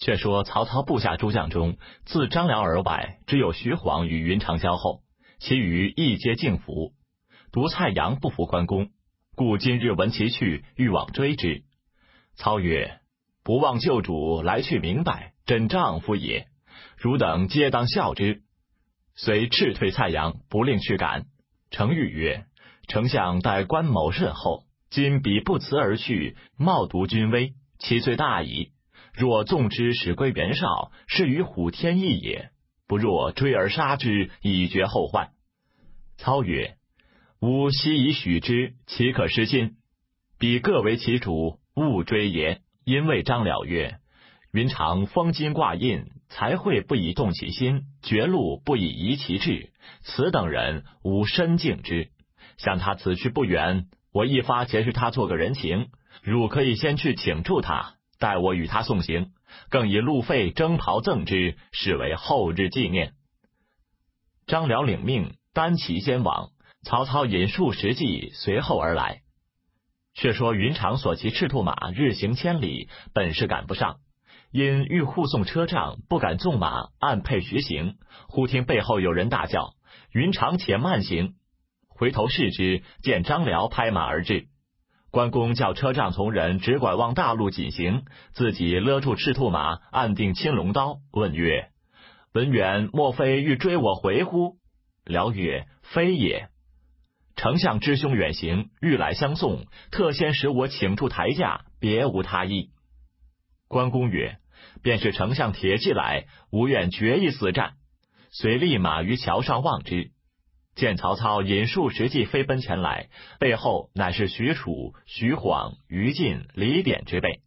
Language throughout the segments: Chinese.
却说曹操部下诸将中，自张辽而外，只有徐晃与云长交厚，其余亦皆敬服。独蔡阳不服关公，故今日闻其去，欲往追之。操曰：不忘旧主，来去明白，真丈夫也。汝等皆当效之。遂斥退蔡阳，不令去赶。程昱曰：丞相待关某甚厚，今彼不辞而去，冒渎君威，其罪大矣。若纵之使归袁绍，是与虎添翼也。不若追而杀之，以绝后患。操曰：吾昔已许之，岂可失信？彼各为其主，勿追也。因谓张辽曰：云长封金挂印，才会不以动其心，绝路不以移其志，此等人吾深敬之。想他此去不远，我一发结识他做个人情，汝可以先去请助他，待我与他送行，更以路费征袍赠之，视为后日纪念。张辽领命，单骑先往，曹操引数十骑随后而来。却说云长所骑赤兔马日行千里，本是赶不上，因欲护送车仗，不敢纵马，按配徐行。忽听背后有人大叫：云长且慢行！回头视之，见张辽拍马而至。关公叫车仗从人只管往大路紧行，自己勒住赤兔马，按定青龙刀，问曰：文远莫非欲追我回乎？辽曰：非也。丞相知兄远行，欲来相送，特先使我请出台驾，别无他意。关公曰：便是丞相铁骑来，吾愿决一死战。遂立马于桥上望之，见曹操引数十骑飞奔前来，背后乃是许褚、徐晃、于禁、李典之辈。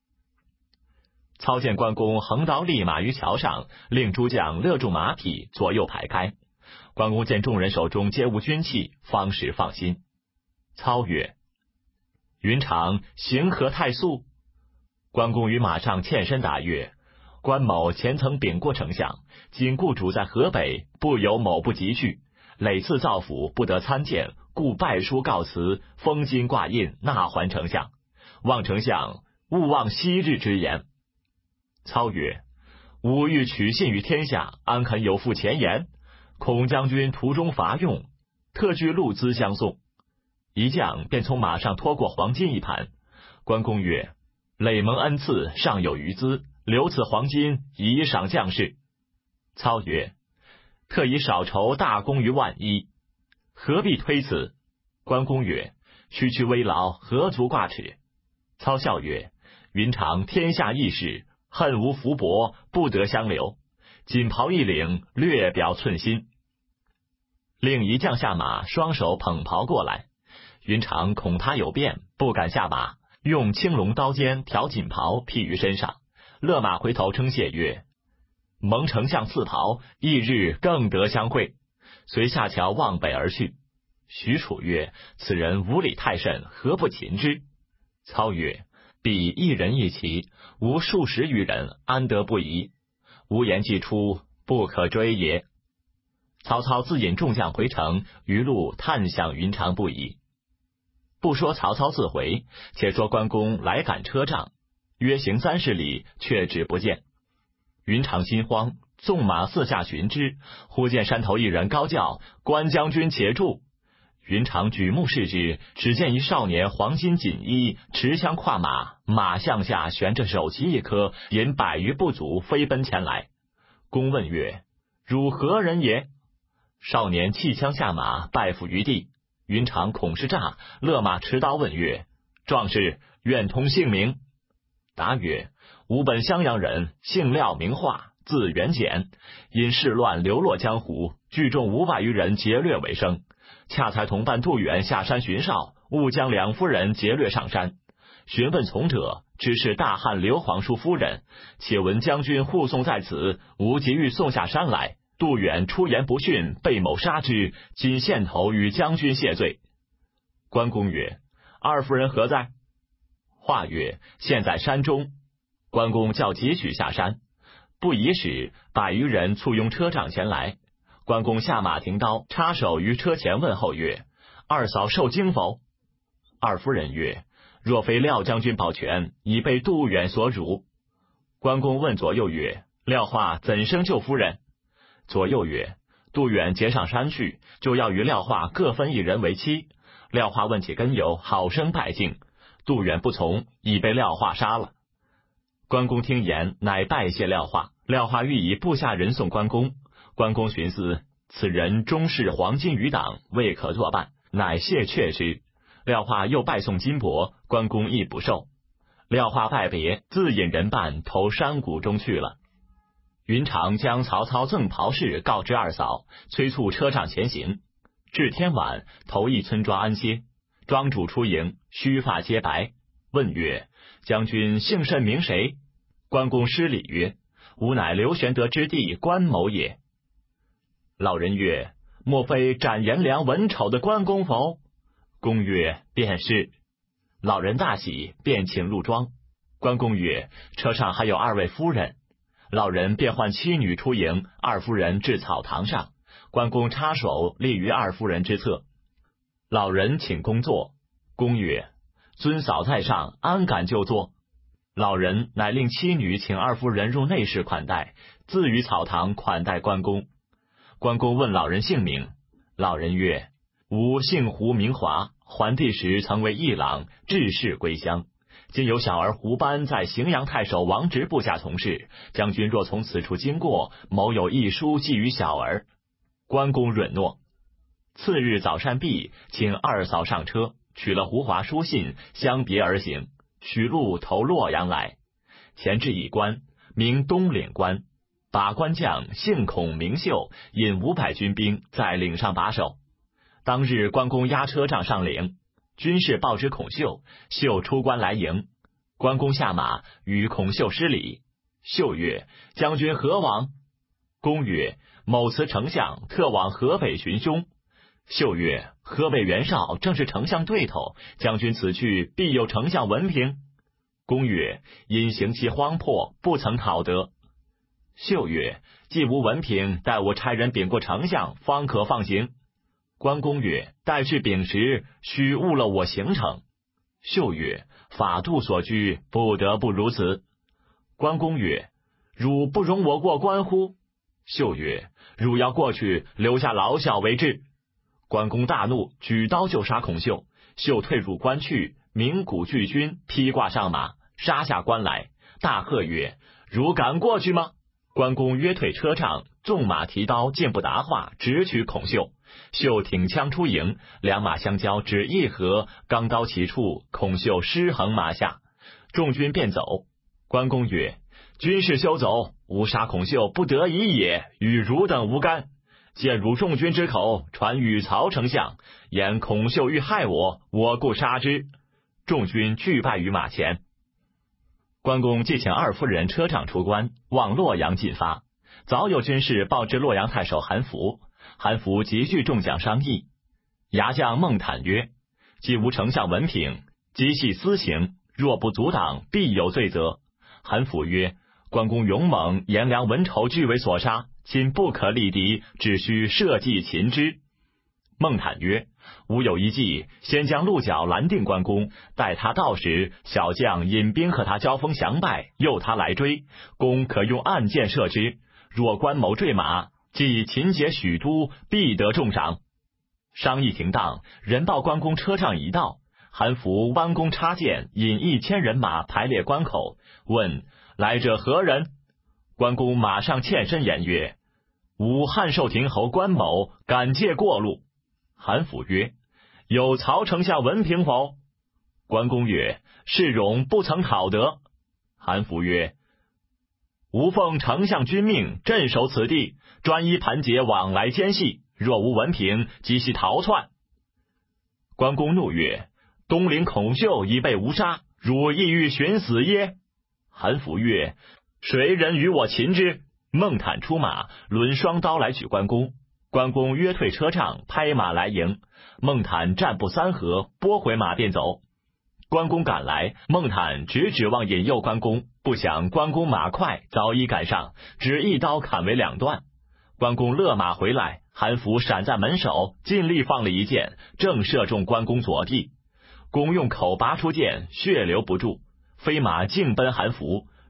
操见关公横刀立马于桥上，令诸将勒住马匹，左右排开。关公见众人手中皆无军器，方始放心。操曰：云长行何太速？关公于马上欠身答曰：关某前曾禀过丞相，今故主在河北，不由某不及去，累次造府，不得参见，故拜书告辞，封金挂印，纳还丞相。望丞相勿忘昔日之言。操曰：吾欲取信于天下，安肯有负前言？孔将军途中乏用，特具路资相送。一将便从马上拖过黄金一盘。关公曰：累蒙恩赐，尚有余资，留此黄金以赏将士。操曰：特以少酬大功于万一，何必推辞？关公曰：区区微劳，何足挂齿？操笑曰：云长天下义士，恨无福薄，不得相留。锦袍一领，略表寸心。令一将下马，双手捧袍过来。云长恐他有变，不敢下马，用青龙刀尖挑锦袍披于身上，勒马回头称谢曰：蒙丞相赐袍，翌日更得相会。遂下桥望北而去。许褚曰：此人无礼太甚，何不擒之？操曰：彼一人一骑，无数十余人，安得不疑？无言既出，不可追也。曹操自引众将回城，余路叹想云长不已。不说曹操自回，且说关公来赶车仗，约行30里，却止不见。云长心慌，纵马四下寻之，忽见山头一人高叫：关将军且住！云长举目视之，只见一少年黄金锦衣，持枪跨马，马项下悬着首级一颗，引100余部卒飞奔前来。公问曰：汝何人也？少年弃枪下马，拜伏于地。云长恐是诈，勒马持刀问曰：壮士愿通姓名？答曰：吾本襄阳人，姓廖名化，字元简，因事乱流落江湖，聚众500余人劫掠为生。恰才同伴杜远下山巡哨，误将2夫人劫掠上山。询问从者，知是大汉刘皇叔夫人，且闻将军护送在此，吾即欲送下山来。杜远出言不逊，被某杀之，今献头与将军谢罪。关公曰：二夫人何在？话曰：现在山中。关公叫急取下山，不已时，100余人簇拥车仗前来。关公下马停刀，插手于车前问候曰：二嫂受惊否？二夫人曰：若非廖将军保全，已被杜远所辱。 关公问左右曰：廖化怎生救夫人？左右曰：杜远结上山去，就要与廖化各分一人为妻。廖化问其根由，好生拜敬。杜远不从，已被廖化杀了。关公听言，乃拜谢廖化。廖化欲以部下人送关公。关公寻思，此人终是黄金余党，未可作伴，乃谢却之。廖化又拜送金帛，关公亦不受。廖化拜别，自引人伴投山谷中去了。云长将曹操赠袍事告知二嫂，催促车仗前行。至天晚，投一村庄安歇。庄主出迎，须发皆白，问曰：将军姓甚名谁？关公施礼曰：吾乃刘玄德之弟关某也。老人曰：莫非斩颜良文丑的关公否？公曰：便是。老人大喜，便请入庄。关公曰：车上还有2位夫人。老人便唤妻女出迎，二夫人至草堂上，关公插手立于二夫人之侧。老人请公坐，公曰：尊嫂在上，安敢就坐？老人乃令妻女请二夫人入内室款待，自于草堂款待关公。关公问老人姓名，老人曰：吾姓胡名华，桓帝时曾为议郎，致仕归乡。今有小儿胡班在荥阳太守王直部下从事，将军若从此处经过，某有一书寄于小儿。关公允诺。次日早膳毕，请二嫂上车，取了胡华书信，相别而行，取路投洛阳来。前至一关，名东岭关，把关将姓孔名秀，引500军兵在岭上把守。当日关公押车仗上岭，军士报知孔秀，秀出关来迎。关公下马，与孔秀施礼。秀曰：将军何往？公曰：某辞丞相，特往河北寻凶。秀曰：河北袁绍正是丞相对头，将军此去必有丞相文凭。公曰：因刑期荒迫，不曾讨得。秀曰：既无文凭，待我差人禀过丞相，方可放行。关公曰：待去禀时，须误了我行程。秀曰：法度所拘，不得不如此。关公曰：汝不容我过关乎？秀曰：汝要过去，留下老小为质。关公大怒，举刀就杀孔秀。秀退入关去，鸣鼓拒军，披挂上马，杀下关来，大喝曰：汝敢过去吗？关公约退车仗，纵马提刀，箭不答话，直取孔秀。秀挺枪出营，两马相交，只一合，钢刀齐触，孔秀失衡马下，众军便走。关公曰：军士休走，吾杀孔秀不得已也，与汝等无干。见汝众军之口，传与曹丞相，言孔秀欲害我，我故杀之。众军俱败于马前。关公即请二夫人车仗出关，往洛阳进发。早有军士报知洛阳太守韩福，韩福急聚众将商议。牙将孟坦曰：既无丞相文凭，即系私刑，若不阻挡，必有罪责。韩福曰：关公勇猛，颜良文丑俱为所杀，今不可力敌，只需设计擒之。孟坦曰：吾有一计，先将鹿角拦定关公，待他到时，小将引兵和他交锋降败，诱他来追，公可用暗箭射之。若关某坠马，即擒劫许都，必得重赏。商议停当，人报关公车仗已到。韩福弯弓插箭，引1000人马排列关口，问来者何人？关公马上欠身言曰：吾汉寿亭侯关某，敢借过路。韩福曰：有曹丞相文凭否？关公曰：世荣不曾讨得。韩福曰：吾奉丞相君命，镇守此地，专一盘结往来奸细，若无文凭，即系逃窜。关公怒曰：东陵孔秀已被吾杀，汝意欲寻死耶？韩福曰：谁人与我擒之？孟坦出马，抡双刀来举关公。关公约退车仗，拍马来迎。孟坦战不3合，拨回马便走。关公赶来，孟坦只指望引诱关公，不想关公马快，早已赶上，只一刀砍为2段。关公勒马回来，韩福闪在门首，尽力放了一箭，正射中关公左臂。公用口拔出箭，血流不住，飞马径奔韩福，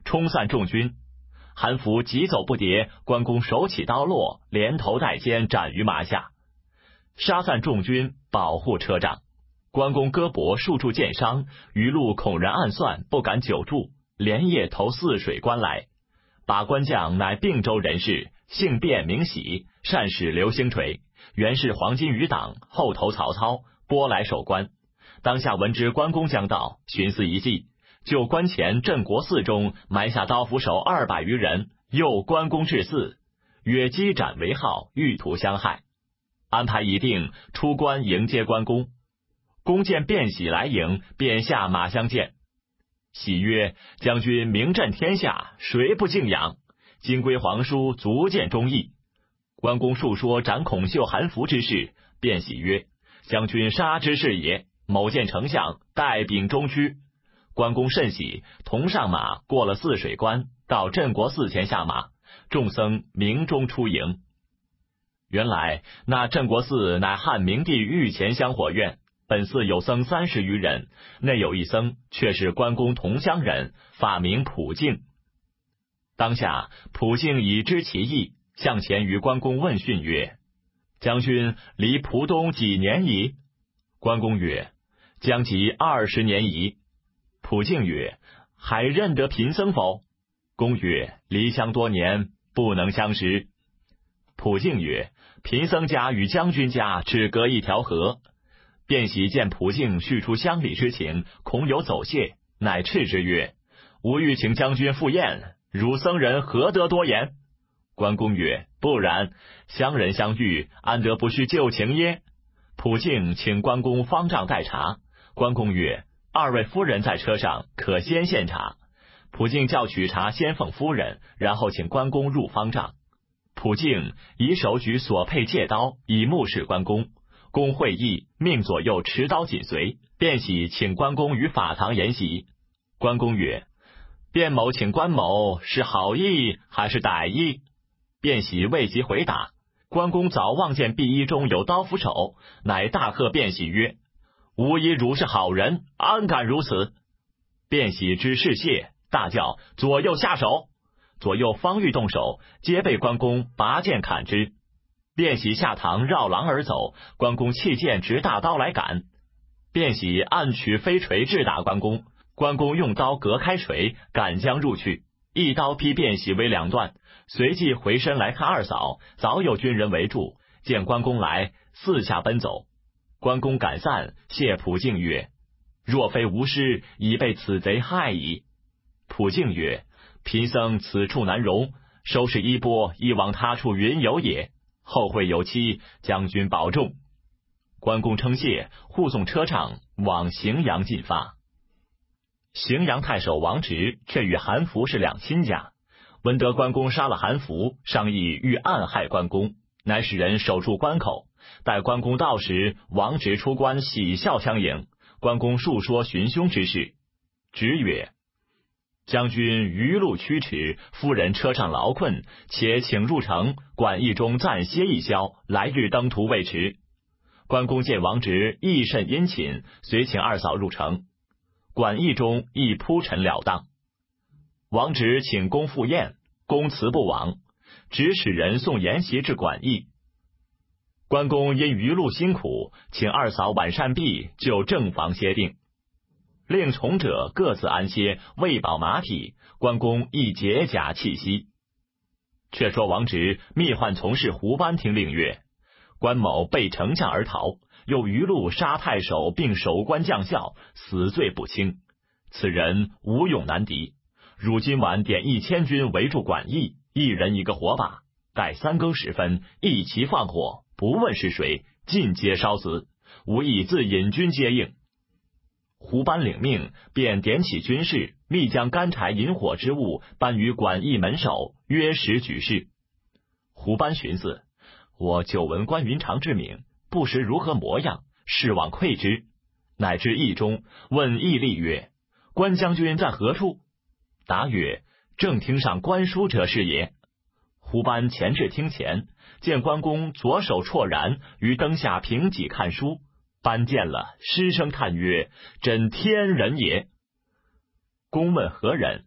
冲散众军。韩福急走不迭，关公手起刀落，连头带肩斩于马下，杀散众军，保护车仗。关公胳膊数处箭伤，余路恐人暗算，不敢久住，连夜投泗水关来。把关将乃并州人士，姓卞名喜，善使流星锤，原是黄巾余党，后投曹操，拨来守关。当下闻知关公将到，寻思一计，就关前镇国寺中埋下刀斧手200余人，诱关公至寺，约击斩为号，欲图相害。安排已定，出关迎接关公。公见卞喜来迎，便下马相见。喜曰：将军名震天下，谁不敬仰？今归皇叔，足见忠义。关公述说斩孔秀、韩福之事，卞喜曰：将军杀之是也。某见丞相，带秉中区。关公甚喜，同上马，过了泗水关，到镇国寺前下马，众僧鸣钟出迎。原来那镇国寺乃汉明帝御前香火院，本寺有僧30余人，内有一僧却是关公同乡人，法名普净。当下普净已知其意，向前于关公问讯曰：将军离蒲东几年矣？关公曰：将及20年矣。普净曰：还认得贫僧否？公曰：离乡多年，不能相识。普净曰：贫僧家与将军家只隔一条河。卞喜见普净叙出乡里之情，恐有走谢，乃斥之曰：吾欲请将军赴宴，汝僧人何得多言？关公曰：不然，乡人相遇，安得不叙旧情耶？普净请关公方丈待茶。关公曰：2位夫人在车上，可先献茶。普净叫取茶先奉夫人，然后请关公入方丈。普净以手举所佩戒刀，以目视关公。公会意，命左右持刀紧随。卞喜请关公于法堂筵席。关公曰：卞某请关某是好意还是歹意？卞喜未及回答。关公早望见臂衣中有刀斧手，乃大喝卞喜曰：吾以汝是好人，安敢如此？卞喜知是谢，大叫：左右下手！左右方欲动手，皆被关公拔剑砍之。卞喜下堂绕廊而走，关公弃剑执大刀来赶。卞喜暗取飞锤掷打关公，关公用刀隔开锤，赶将入去，一刀劈卞喜为2段，随即回身来看二嫂，早有军人围住，见关公来，四下奔走。关公赶散，谢普净曰：若非无师，已被此贼害矣。普净曰：贫僧此处难容，收拾衣钵，亦往他处云游也。后会有期，将军保重。关公称谢，护送车仗往荥阳进发。荥阳太守王直却与韩福是两亲家，闻得关公杀了韩福，商议欲暗害关公，乃使人守住关口。待关公到时，王直出关喜笑相迎。关公述说寻凶之事，直曰：将军余路驱驰，夫人车上劳困，且请入城，馆驿中暂歇一宵，来日登途未迟。关公见王直亦甚殷勤，遂请二嫂入城。馆驿中亦铺陈了当。王直请公赴宴，公辞不往，只使人送筵席至馆驿。关公因余路辛苦，请二嫂晚膳毕，就正房歇定，令从者各自安歇，喂饱马体。关公亦解甲气息。却说王直密唤从事胡班听令曰：关某背丞相而逃，又余路杀太守并守关将校，死罪不轻，此人无勇难敌。汝今晚点1000军围住馆驿，一人一个火把，待3更时分，一齐放火，不问是谁，尽皆烧死，吾亦自引军接应。胡班领命，便点起军士，密将干柴引火之物搬于馆驿门首，约时举事。胡班寻思：我久闻关云长之名，不识如何模样，誓往窥之。乃至驿中，问驿吏曰：关将军在何处？答曰：正厅上关书者是也。胡班前至厅前，见关公左手绰然，于灯下凭几看书。班见了，失声叹曰：真天人也。公问何人？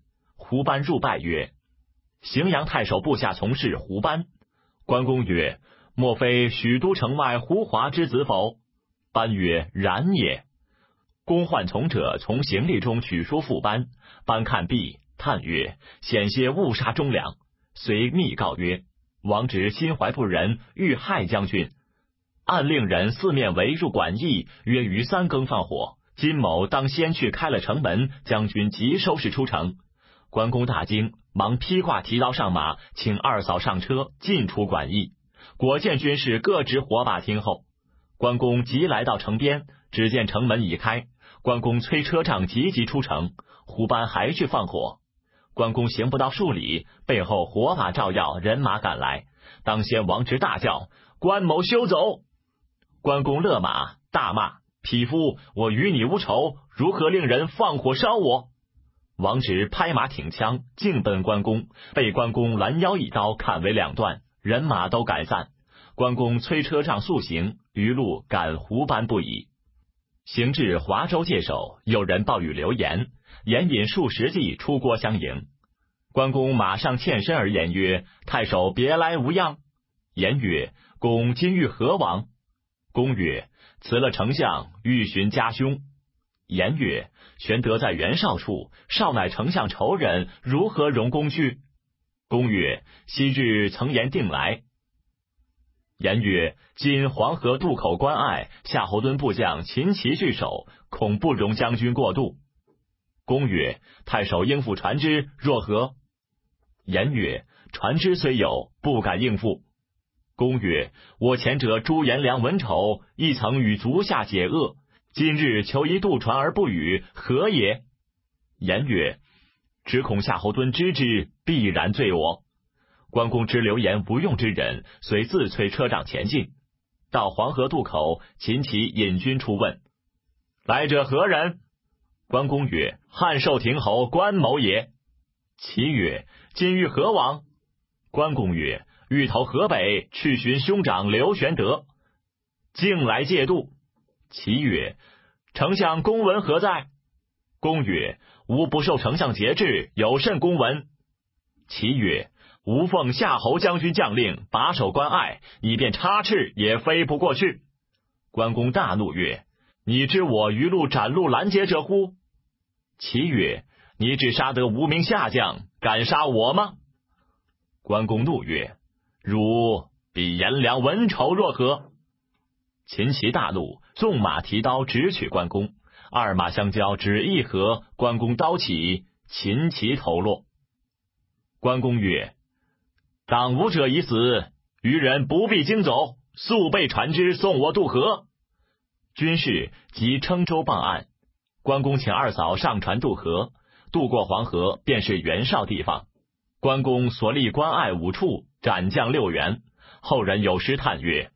胡班入拜曰：荥阳太守部下从事胡班。关公曰：莫非许都城外胡华之子否？班曰：然也。公唤从者从行李中取书付班，班看毕，叹曰：险些误杀忠良。遂密告曰：王直心怀不仁，欲害将军，暗令人四面围入馆驿，约于3更放火。金某当先去开了城门，将军即收拾出城。关公大惊，忙披挂提刀上马，请二嫂上车，进出馆驿。果见军士各执火把听候。关公即来到城边，只见城门已开，关公催车仗急急出城，胡班还去放火。关公行不到数里，背后火把照耀，人马赶来。当先王直大叫：关某休走！关公勒马，大骂：匹夫，我与你无仇，如何令人放火烧我？王直拍马挺枪，径奔关公，被关公拦腰一刀砍为2段，人马都赶散。关公催车仗速行，余路赶胡班不已。行至华州界首，有人报与刘言，言引数十骑出郭相迎。关公马上欠身而言曰：太守别来无恙？言曰：公今欲何往？公曰：辞了丞相，欲寻家兄。言曰：玄德在袁绍处，绍乃丞相仇人，如何容公去？公曰：昔日曾言定来。言曰：今黄河渡口关隘，夏侯惇部将秦齐据守，恐不容将军过渡。公曰：太守应付船只，若何？言曰：船只虽有，不敢应付。公曰：我前者朱颜良、文丑，亦曾与足下解厄，今日求一渡船而不与，何也？言曰：只恐夏侯惇知之，必然罪我。关公知刘言无用之人，遂自催车仗前进。到黄河渡口，秦齐引军出问：来者何人？关公曰：汉寿亭侯关某也。齐曰：今欲何往？关公曰：欲投河北，去寻兄长刘玄德。径来借渡。齐曰：丞相公文何在？公曰：吾不受丞相节制，有甚公文？齐曰：吾奉夏侯将军将令，把守关隘，你便插翅也飞不过去。关公大怒曰：你知我余路斩路拦截者乎？齐曰：你只杀得无名下将，敢杀我吗？关公怒曰：汝比颜良、文丑若何？秦齐大怒，纵马提刀直取关公，二马相交，只一合，关公刀起，秦齐头落。关公曰：当武者已死，余人不必惊走，速备船只送我渡河。军士即称舟傍岸，关公请二嫂上船渡河，渡过黄河，便是袁绍地方。关公所立关隘5处，斩将6员。后人有诗叹曰：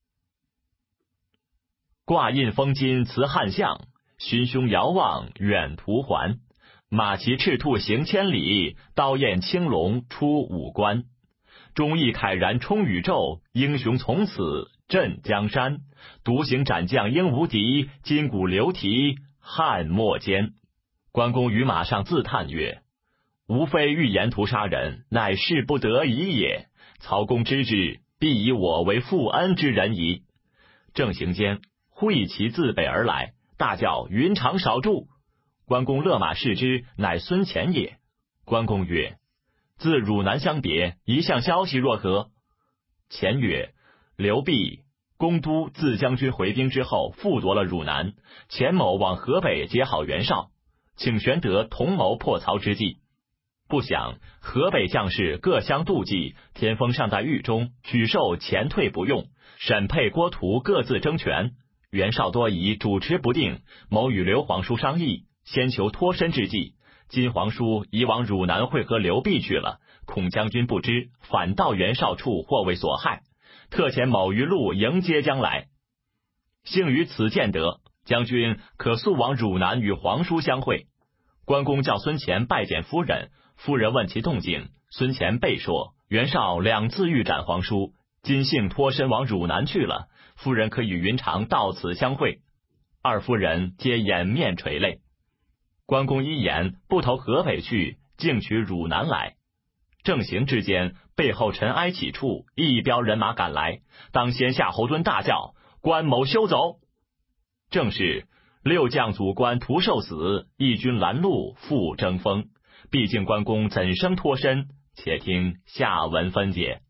挂印封金辞汉相，寻兄遥望远途还。马骑赤兔行千里，刀焰青龙出五关。忠义慨然冲宇宙，英雄从此镇江山。独行斩将应无敌，筋骨流蹄汉末间。关公于马上自叹曰：吾非欲沿途杀人，乃事不得已也。曹公知之，必以我为负恩之人矣。正行间，忽一骑自北而来，大叫：云长少住！关公勒马视之，乃孙乾也。关公曰：自汝南相别，一项消息若何？乾曰：刘濞、公都自将军回兵之后，复夺了汝南。钱某往河北结好袁绍，请玄德同谋破曹之计。不想河北将士各相妒忌，田丰尚在狱中，举授前退不用，沈沛、郭图各自争权。袁绍多疑，主持不定，谋与刘皇叔商议，先求脱身之计。今皇叔已往汝南会合刘濞去了，恐将军不知，反到袁绍处或为所害，特遣某于路迎接将来。幸于此见得，将军可速往汝南与皇叔相会。关公叫孙乾拜见夫人，夫人问其动静，孙乾备说袁绍2次欲斩皇叔，今幸脱身往汝南去了，夫人可与云长到此相会。二夫人皆掩面垂泪。关公一言不投河北去， 径取汝南来。正行之间，背后尘埃起处，一彪人马赶来。当先夏侯惇大叫：“关某休走！”正是六将阻关徒受死，一军拦路复争锋。毕竟关公怎生脱身？且听下文分解。